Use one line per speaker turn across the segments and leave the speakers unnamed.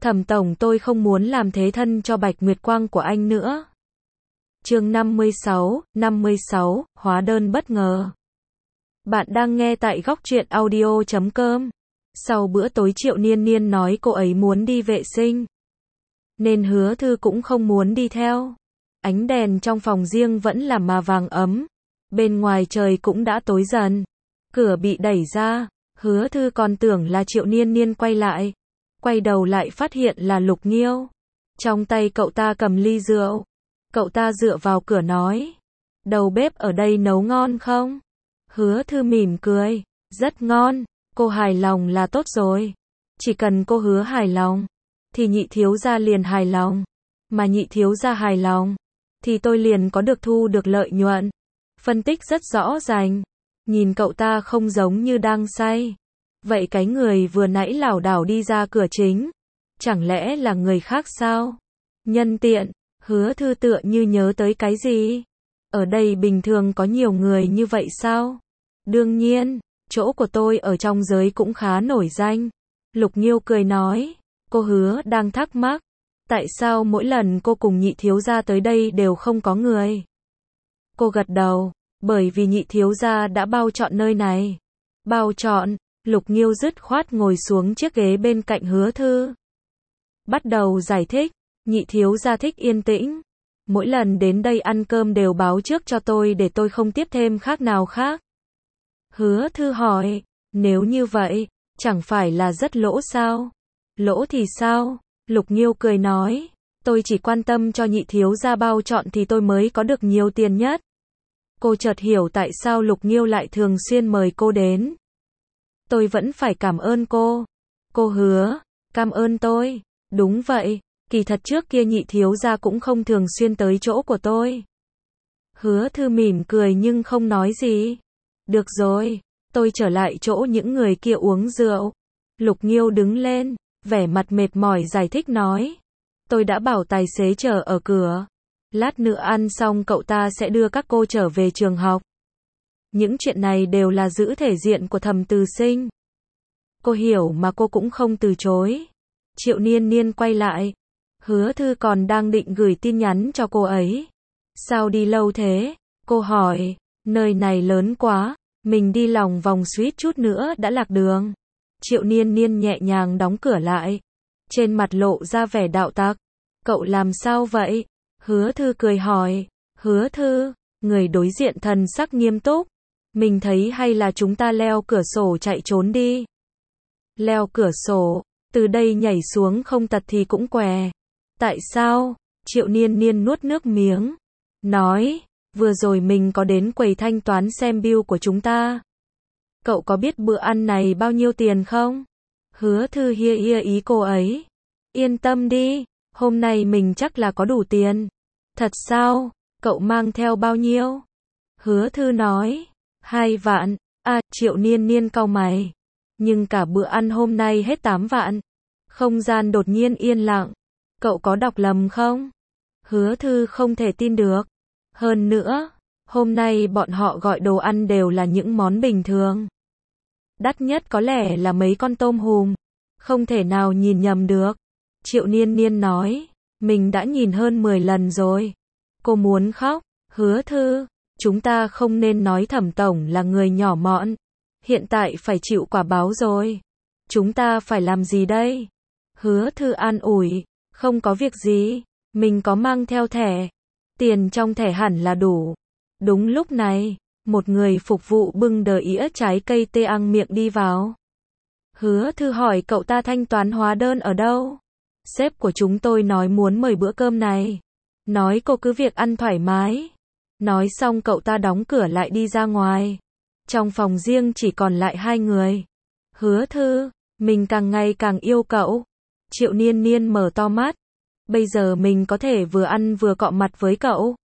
Thẩm tổng, tôi không muốn làm thế thân cho Bạch Nguyệt Quang của anh nữa. Chương 56, hóa đơn bất ngờ. Bạn đang nghe tại góc truyện audio.com. Sau bữa tối Triệu Niên Niên nói cô ấy muốn đi vệ sinh, nên Hứa Thư cũng không muốn đi theo. Ánh đèn trong phòng riêng vẫn là mà vàng ấm. Bên ngoài trời cũng đã tối dần. Cửa bị đẩy ra, Hứa Thư còn tưởng là Triệu Niên Niên quay lại. Quay đầu lại phát hiện là Lục Nghiêu. Trong tay cậu ta cầm ly rượu. Cậu ta dựa vào cửa nói: đầu bếp ở đây nấu ngon không? Hứa Thư mỉm cười: rất ngon, cô hài lòng là tốt rồi. Chỉ cần cô Hứa hài lòng, thì nhị thiếu gia liền hài lòng. Mà nhị thiếu gia hài lòng, thì tôi liền có được thu được lợi nhuận. Phân tích rất rõ ràng. Nhìn cậu ta không giống như đang say. Vậy cái người vừa nãy lảo đảo đi ra cửa chính, chẳng lẽ là người khác sao? Nhân tiện, Hứa Thư tựa như nhớ tới cái gì. Ở đây bình thường có nhiều người như vậy sao? Đương nhiên, chỗ của tôi ở trong giới cũng khá nổi danh. Lục Nghiêu cười nói: cô Hứa đang thắc mắc, tại sao mỗi lần cô cùng nhị thiếu gia tới đây đều không có người? Cô gật đầu: bởi vì nhị thiếu gia đã bao trọn nơi này. Bao trọn? Lục Nghiêu dứt khoát ngồi xuống chiếc ghế bên cạnh Hứa Thư. Bắt đầu giải thích: nhị thiếu gia thích yên tĩnh. Mỗi lần đến đây ăn cơm đều báo trước cho tôi để tôi không tiếp thêm khác nào khác. Hứa Thư hỏi: nếu như vậy, chẳng phải là rất lỗ sao? Lỗ thì sao? Lục Nghiêu cười nói: tôi chỉ quan tâm cho nhị thiếu gia bao trọn thì tôi mới có được nhiều tiền nhất. Cô chợt hiểu tại sao Lục Nghiêu lại thường xuyên mời cô đến. Tôi vẫn phải cảm ơn cô. Cô Hứa, cảm ơn tôi. Đúng vậy, kỳ thật trước kia nhị thiếu gia cũng không thường xuyên tới chỗ của tôi. Hứa Thư mỉm cười nhưng không nói gì. Được rồi, tôi trở lại chỗ những người kia uống rượu. Lục Nghiêu đứng lên, vẻ mặt mệt mỏi giải thích nói: tôi đã bảo tài xế chờ ở cửa. Lát nữa ăn xong cậu ta sẽ đưa các cô trở về trường học. Những chuyện này đều là giữ thể diện của Thẩm Từ Sinh. Cô hiểu mà cô cũng không từ chối. Triệu Niên Niên quay lại. Hứa Thư còn đang định gửi tin nhắn cho cô ấy. Sao đi lâu thế? Cô hỏi. Nơi này lớn quá, mình đi lòng vòng suýt chút nữa đã lạc đường. Triệu Niên Niên nhẹ nhàng đóng cửa lại. Trên mặt lộ ra vẻ đạo tặc. Cậu làm sao vậy? Hứa Thư cười hỏi. Hứa Thư, người đối diện thần sắc nghiêm túc. Mình thấy hay là chúng ta leo cửa sổ chạy trốn đi. Leo cửa sổ, từ đây nhảy xuống không tật thì cũng què. Tại sao? Triệu Niên Niên nuốt nước miếng. Nói, vừa rồi mình có đến quầy thanh toán xem bill của chúng ta. Cậu có biết bữa ăn này bao nhiêu tiền không? Hứa Thư hia ý cô ấy. Yên tâm đi, hôm nay mình chắc là có đủ tiền. Thật sao? Cậu mang theo bao nhiêu? Hứa Thư nói. 2 vạn. À, Triệu Niên Niên cau mày. Nhưng cả bữa ăn hôm nay hết 8 vạn. Không gian đột nhiên yên lặng. Cậu có đọc lầm không? Hứa Thư không thể tin được. Hơn nữa, hôm nay bọn họ gọi đồ ăn đều là những món bình thường. Đắt nhất có lẽ là mấy con tôm hùm. Không thể nào nhìn nhầm được. Triệu Niên Niên nói. Mình đã nhìn hơn 10 lần rồi. Cô muốn khóc. Hứa Thư, chúng ta không nên nói Thẩm tổng là người nhỏ mọn. Hiện tại phải chịu quả báo rồi. Chúng ta phải làm gì đây? Hứa Thư an ủi. Không có việc gì. Mình có mang theo thẻ. Tiền trong thẻ hẳn là đủ. Đúng lúc này, một người phục vụ bưng đờ ĩa trái cây tê ăn miệng đi vào. Hứa Thư hỏi cậu ta thanh toán hóa đơn ở đâu? Sếp của chúng tôi nói muốn mời bữa cơm này. Nói cô cứ việc ăn thoải mái. Nói xong cậu ta đóng cửa lại đi ra ngoài. Trong phòng riêng chỉ còn lại 2 người. Hứa Thư, mình càng ngày càng yêu cậu. Triệu Niên Niên mở to mắt. Bây giờ mình có thể vừa ăn vừa cọ mặt với cậu.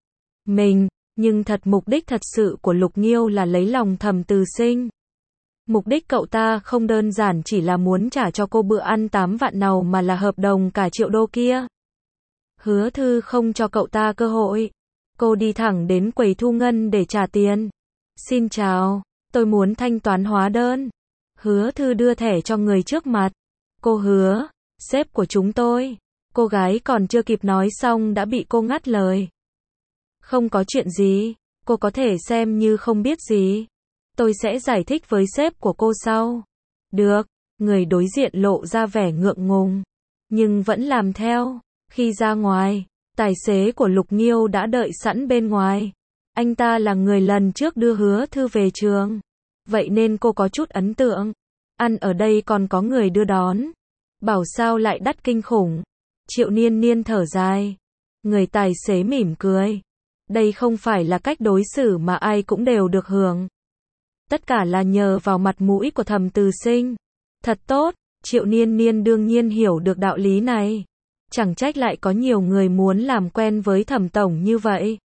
Nhưng mục đích thật sự của Lục Nghiêu là lấy lòng Thẩm Từ Sinh. Mục đích cậu ta không đơn giản chỉ là muốn trả cho cô bữa ăn 8 vạn nào mà là hợp đồng cả triệu đô kia. Hứa Thư không cho cậu ta cơ hội. Cô đi thẳng đến quầy thu ngân để trả tiền. Xin chào, tôi muốn thanh toán hóa đơn. Hứa Thư đưa thẻ cho người trước mặt. Cô Hứa, Sếp của chúng tôi. Cô gái còn chưa kịp nói xong đã bị cô ngắt lời. Không có chuyện gì, cô có thể xem như không biết gì. Tôi sẽ giải thích với sếp của cô sau. Được, người đối diện lộ ra vẻ ngượng ngùng, nhưng vẫn làm theo. Khi ra ngoài, tài xế của Lục Nghiêu đã đợi sẵn bên ngoài. Anh ta là người lần trước đưa Hứa Thư về trường. Vậy nên cô có chút ấn tượng. Ăn ở đây còn có người đưa đón. Bảo sao lại đắt kinh khủng. Triệu Niên Niên thở dài. Người tài xế mỉm cười. Đây không phải là cách đối xử mà ai cũng đều được hưởng. Tất cả là nhờ vào mặt mũi của Thẩm Từ Sinh. Thật tốt, Triệu Niên Niên đương nhiên hiểu được đạo lý này. Chẳng trách lại có nhiều người muốn làm quen với Thẩm tổng như vậy.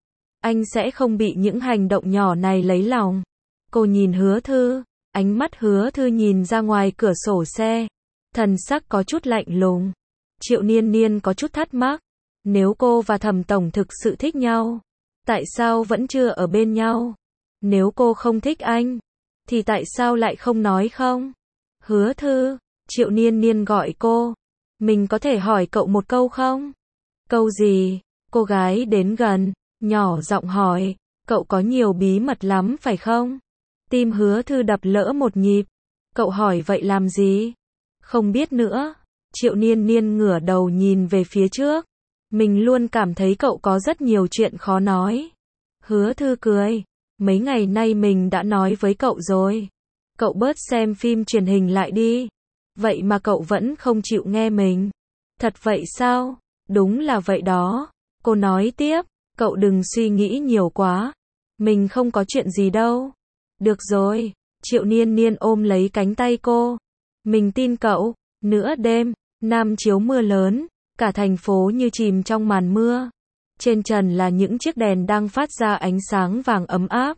Anh sẽ không bị những hành động nhỏ này lấy lòng. Cô nhìn Hứa Thư, ánh mắt Hứa Thư nhìn ra ngoài cửa sổ xe, thần sắc có chút lạnh lùng. Triệu Niên Niên có chút thắc mắc, nếu cô và Thẩm tổng thực sự thích nhau, tại sao vẫn chưa ở bên nhau? Nếu cô không thích anh, thì tại sao lại không nói không? Hứa Thư, Triệu Niên Niên gọi cô, mình có thể hỏi cậu một câu không? Câu gì? Cô gái đến gần, nhỏ giọng hỏi, cậu có nhiều bí mật lắm phải không? Tim Hứa Thư đập lỡ một nhịp. Cậu hỏi vậy làm gì? Không biết nữa. Triệu Niên Niên ngửa đầu nhìn về phía trước. Mình luôn cảm thấy cậu có rất nhiều chuyện khó nói. Hứa Thư cười. Mấy ngày nay mình đã nói với cậu rồi. Cậu bớt xem phim truyền hình lại đi. Vậy mà cậu vẫn không chịu nghe mình. Thật vậy sao? Đúng là vậy đó. Cô nói tiếp. Cậu đừng suy nghĩ nhiều quá. Mình không có chuyện gì đâu. Được rồi. Triệu Niên Niên ôm lấy cánh tay cô. Mình tin cậu. Nửa đêm, Nam chiếu mưa lớn, cả thành phố như chìm trong màn mưa. Trên trần là những chiếc đèn đang phát ra ánh sáng vàng ấm áp.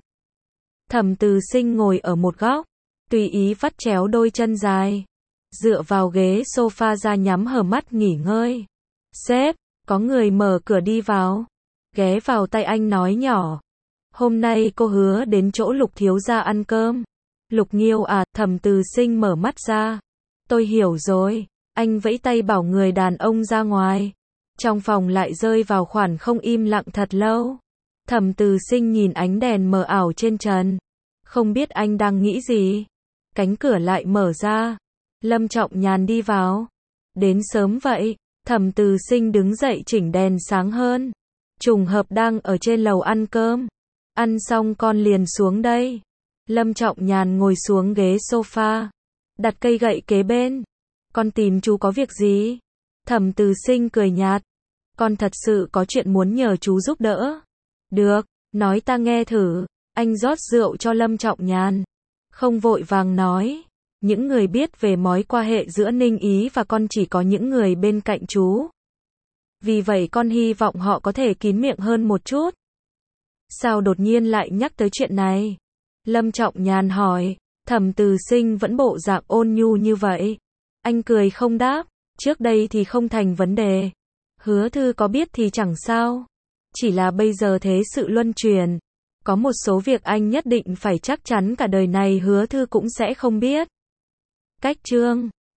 Thẩm Từ Sinh ngồi ở một góc, tùy ý vắt chéo đôi chân dài, dựa vào ghế sofa ra nhắm hờ mắt nghỉ ngơi. Sếp, có người mở cửa đi vào. Ghé vào tay anh nói nhỏ. Hôm nay cô hứa đến chỗ Lục thiếu gia ăn cơm. Lục Nghiêu à? Thẩm Từ Sinh mở mắt ra. Tôi hiểu rồi. Anh vẫy tay bảo người đàn ông ra ngoài. Trong phòng lại rơi vào khoảng không im lặng thật lâu. Thẩm Từ Sinh nhìn ánh đèn mờ ảo trên trần. Không biết anh đang nghĩ gì. Cánh cửa lại mở ra. Lâm Trọng Nhàn đi vào. Đến sớm vậy. Thẩm Từ Sinh đứng dậy chỉnh đèn sáng hơn. Trùng hợp đang ở trên lầu ăn cơm. Ăn xong con liền xuống đây. Lâm Trọng Nhàn ngồi xuống ghế sofa. Đặt cây gậy kế bên. Con tìm chú có việc gì? Thẩm Từ Sinh cười nhạt. Con thật sự có chuyện muốn nhờ chú giúp đỡ. Được, nói ta nghe thử. Anh rót rượu cho Lâm Trọng Nhàn. Không vội vàng nói. Những người biết về mối quan hệ giữa Ninh Ý và con chỉ có những người bên cạnh chú. Vì vậy con hy vọng họ có thể kín miệng hơn một chút. Sao đột nhiên lại nhắc tới chuyện này? Lâm Trọng Nhàn hỏi. Thẩm Từ Sinh vẫn bộ dạng ôn nhu như vậy. Anh cười không đáp. Trước đây thì không thành vấn đề. Hứa Thư có biết thì chẳng sao. Chỉ là bây giờ thế sự luân chuyển. Có một số việc anh nhất định phải chắc chắn cả đời này Hứa Thư cũng sẽ không biết. Cách chương